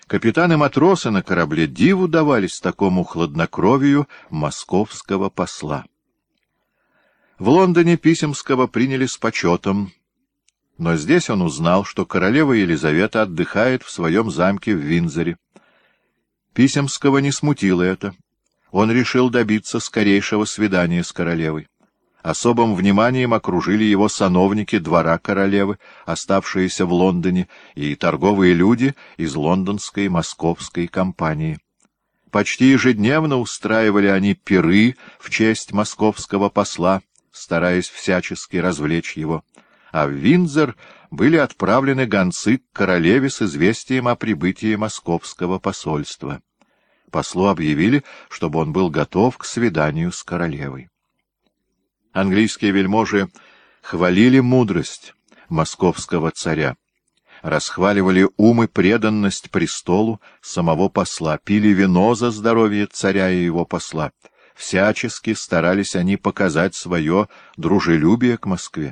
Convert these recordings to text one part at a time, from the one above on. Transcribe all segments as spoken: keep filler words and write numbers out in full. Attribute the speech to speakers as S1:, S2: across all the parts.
S1: Капитаны-матросы на корабле диву давались такому хладнокровию московского посла. В Лондоне Писемского приняли с почетом, но здесь он узнал, что королева Елизавета отдыхает в своем замке в Виндзоре. Писемского не смутило это. Он решил добиться скорейшего свидания с королевой. Особым вниманием окружили его сановники двора королевы, оставшиеся в Лондоне, и торговые люди из лондонской и московской компании. Почти ежедневно устраивали они пиры в честь московского посла, стараясь всячески развлечь его. А в Виндзор были отправлены гонцы к королеве с известием о прибытии московского посольства. Послу объявили, чтобы он был готов к свиданию с королевой. Английские вельможи хвалили мудрость московского царя, расхваливали ум и преданность престолу самого посла, пили вино за здоровье царя и его посла. Всячески старались они показать свое дружелюбие к Москве.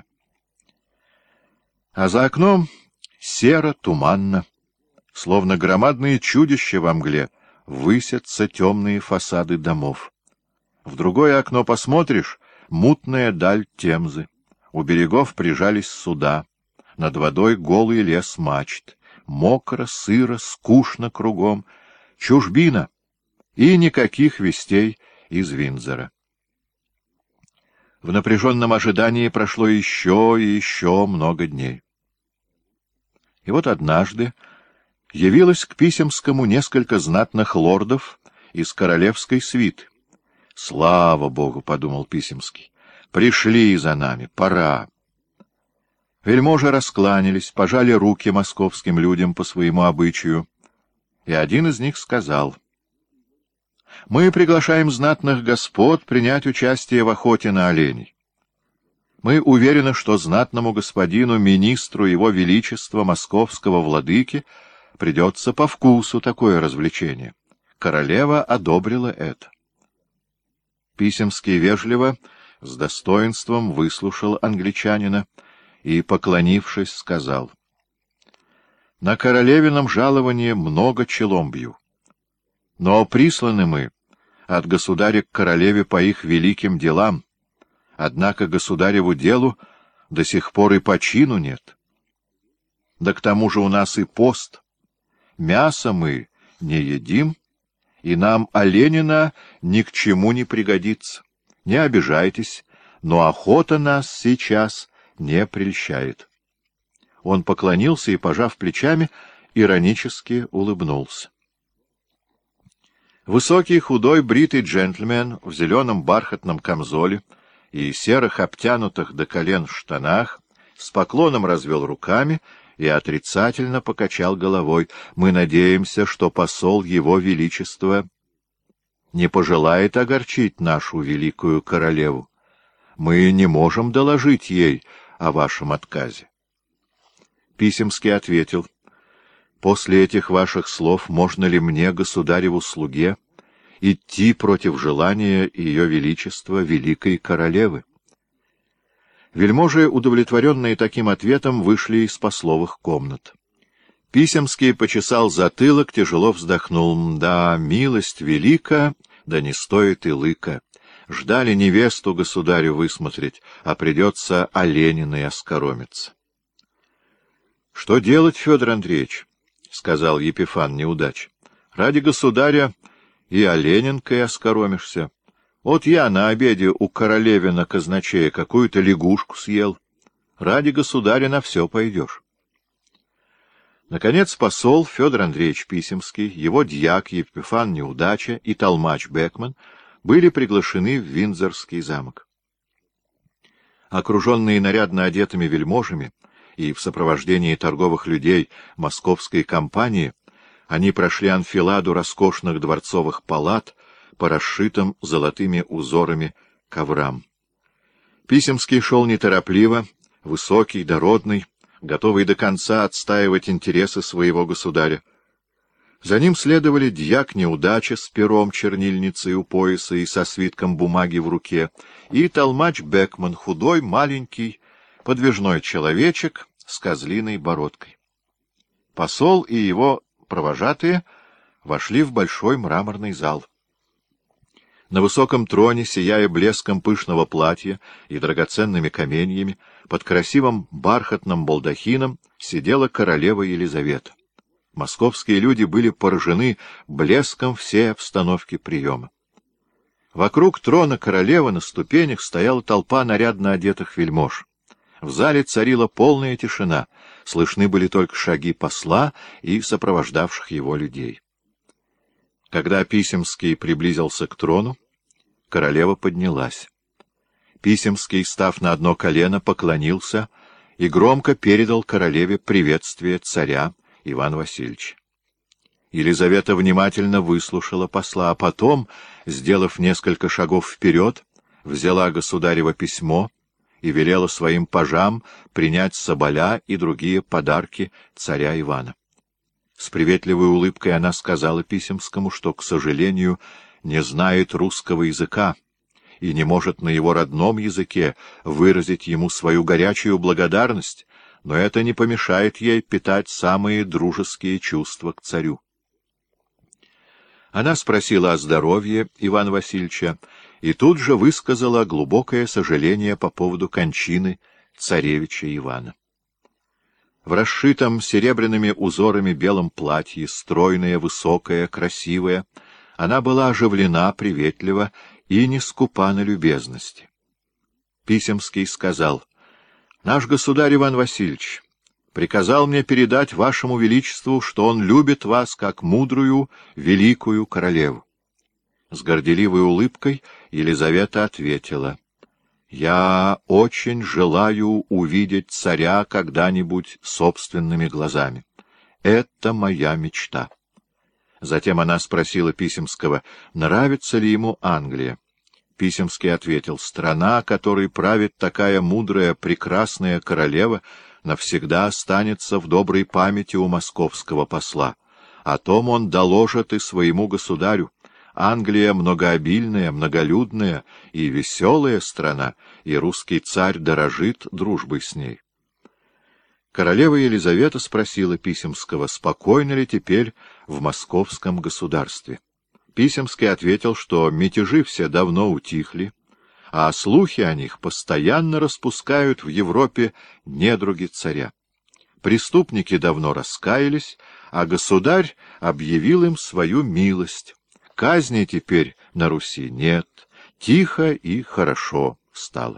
S1: А за окном серо, туманно, словно громадные чудища во мгле, высятся темные фасады домов. В другое окно посмотришь — мутная даль Темзы. У берегов прижались суда. Над водой голый лес мачт. Мокро, сыро, скучно кругом. Чужбина. И никаких вестей из Виндзора. В напряженном ожидании прошло еще и еще много дней. И вот однажды явилось к Писемскому несколько знатных лордов из королевской свиты. «Слава Богу!» — подумал Писемский. «Пришли за нами, пора». Вельможи раскланялись, пожали руки московским людям по своему обычаю, и один из них сказал: «Мы приглашаем знатных господ принять участие в охоте на оленей. Мы уверены, что знатному господину, министру его величества, московского владыки, придется по вкусу такое развлечение. Королева одобрила это». Писемский вежливо, с достоинством выслушал англичанина и, поклонившись, сказал: «На королевином жаловании много челом бью. Но присланы мы от государя к королеве по их великим делам, однако государеву делу до сих пор и по чину нет. Да к тому же у нас и пост. Мясо мы не едим, и нам оленина ни к чему не пригодится. Не обижайтесь, но охота нас сейчас не прельщает». Он поклонился и, пожав плечами, иронически улыбнулся. Высокий, худой, бритый джентльмен в зеленом бархатном камзоле и серых обтянутых до колен штанах с поклоном развел руками и отрицательно покачал головой. «Мы надеемся, что посол Его Величества не пожелает огорчить нашу великую королеву. Мы не можем доложить ей о вашем отказе». Писемский ответил: «После этих ваших слов можно ли мне, государеву слуге, идти против желания Ее Величества, великой королевы?» Вельможи, удовлетворенные таким ответом, вышли из пословых комнат. Писемский почесал затылок, тяжело вздохнул. «Да, милость велика, да не стоит и лыка. Ждали невесту государю высмотреть, а придется олениной оскоромиться». «Что делать, Федор Андреевич?» — сказал Епифан Неудач. «Ради государя и оленинкой оскоромишься. Вот я на обеде у королевина казначея какую-то лягушку съел. Ради государя на все пойдешь». Наконец посол Федор Андреевич Писемский, его дьяк Епифан Неудача и толмач Бекман были приглашены в Виндзорский замок. Окруженные нарядно одетыми вельможами и в сопровождении торговых людей московской компании, они прошли анфиладу роскошных дворцовых палат по расшитым золотыми узорами коврам. Писемский шел неторопливо, высокий, дородный, готовый до конца отстаивать интересы своего государя. За ним следовали дьяк Неудача с пером чернильницей у пояса и со свитком бумаги в руке, и толмач Бекман, худой, маленький, подвижной человечек с козлиной бородкой. Посол и его Провожатые вошли в большой мраморный зал. На высоком троне, сияя блеском пышного платья и драгоценными каменьями, под красивым бархатным балдахином сидела королева Елизавета. Московские люди были поражены блеском всей обстановки приема. Вокруг трона королевы на ступенях стояла толпа нарядно одетых вельмож. В зале царила полная тишина, слышны были только шаги посла и сопровождавших его людей. Когда Писемский приблизился к трону, королева поднялась. Писемский, став на одно колено, поклонился и громко передал королеве приветствие царя Ивана Васильевича. Елизавета внимательно выслушала посла, а потом, сделав несколько шагов вперед, взяла государево письмо и велела своим пажам принять соболя и другие подарки царя Ивана. С приветливой улыбкой она сказала Писемскому, что, к сожалению, не знает русского языка и не может на его родном языке выразить ему свою горячую благодарность, но это не помешает ей питать самые дружеские чувства к царю. Она спросила о здоровье Ивана Васильевича и тут же высказала глубокое сожаление по поводу кончины царевича Ивана. В расшитом серебряными узорами белом платье, стройная, высокая, красивая, она была оживлена, приветлива и не скупа на любезности. Писемский сказал: «Наш государь Иван Васильевич приказал мне передать вашему величеству, что он любит вас как мудрую, великую королеву». С горделивой улыбкой Елизавета ответила: «Я очень желаю увидеть царя когда-нибудь собственными глазами. Это моя мечта». Затем она спросила Писемского, нравится ли ему Англия. Писемский ответил: «Страна, которой правит такая мудрая, прекрасная королева, навсегда останется в доброй памяти у московского посла. О том он доложит и своему государю. Англия многообильная, многолюдная и веселая страна, и русский царь дорожит дружбой с ней». Королева Елизавета спросила Писемского, спокойно ли теперь в московском государстве. Писемский ответил, что мятежи все давно утихли, а слухи о них постоянно распускают в Европе недруги царя. Преступники давно раскаялись, а государь объявил им свою милость. Казни теперь на Руси нет, тихо и хорошо стало.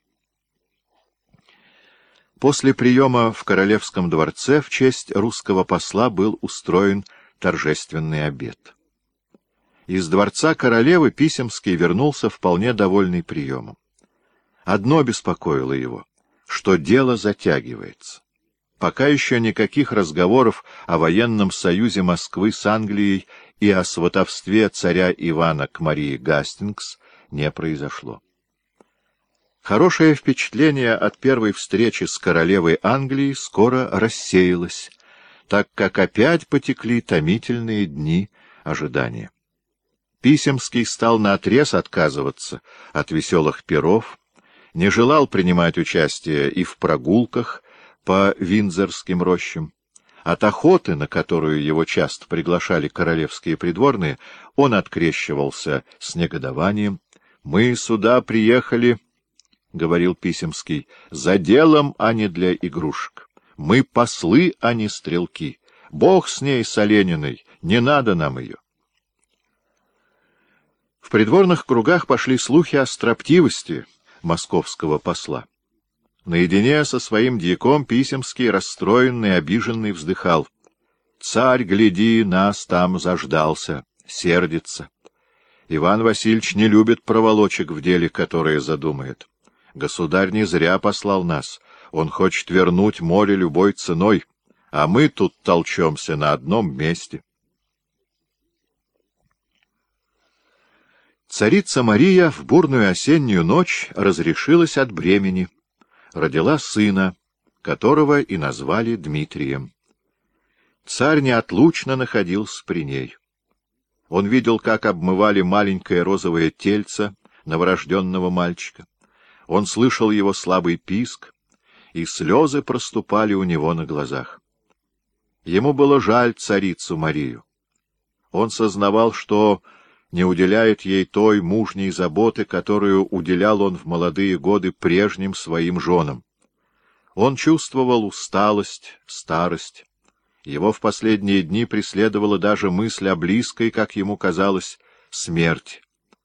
S1: После приема в Королевском дворце в честь русского посла был устроен торжественный обед. Из дворца королевы Писемский вернулся вполне довольный приемом. Одно беспокоило его, что дело затягивается. Пока еще никаких разговоров о военном союзе Москвы с Англией и о сватовстве царя Ивана к Марии Гастингс не произошло. Хорошее впечатление от первой встречи с королевой Англии скоро рассеялось, так как опять потекли томительные дни ожидания. Писемский стал наотрез отказываться от веселых пиров, не желал принимать участие и в прогулках по Виндзорским рощам. От охоты, на которую его часто приглашали королевские придворные, он открещивался с негодованием. «Мы сюда приехали, — говорил Писемский, — за делом, а не для игрушек. Мы послы, а не стрелки. Бог с ней, с Олениной, не надо нам ее». В придворных кругах пошли слухи о строптивости московского посла. Наедине со своим дьяком Писемский, расстроенный, обиженный, вздыхал. «Царь, гляди, нас там заждался, сердится. Иван Васильевич не любит проволочек в деле, которое задумает. Государь не зря послал нас, он хочет вернуть море любой ценой, а мы тут толчемся на одном месте». Царица Мария в бурную осеннюю ночь разрешилась от бремени, родила сына, которого и назвали Дмитрием. Царь неотлучно находился при ней. Он видел, как обмывали маленькое розовое тельце новорожденного мальчика. Он слышал его слабый писк, и слезы проступали у него на глазах. Ему было жаль царицу Марию. Он сознавал, что не уделяет ей той мужней заботы, которую уделял он в молодые годы прежним своим женам. Он чувствовал усталость, старость. Его в последние дни преследовала даже мысль о близкой, как ему казалось, смерти.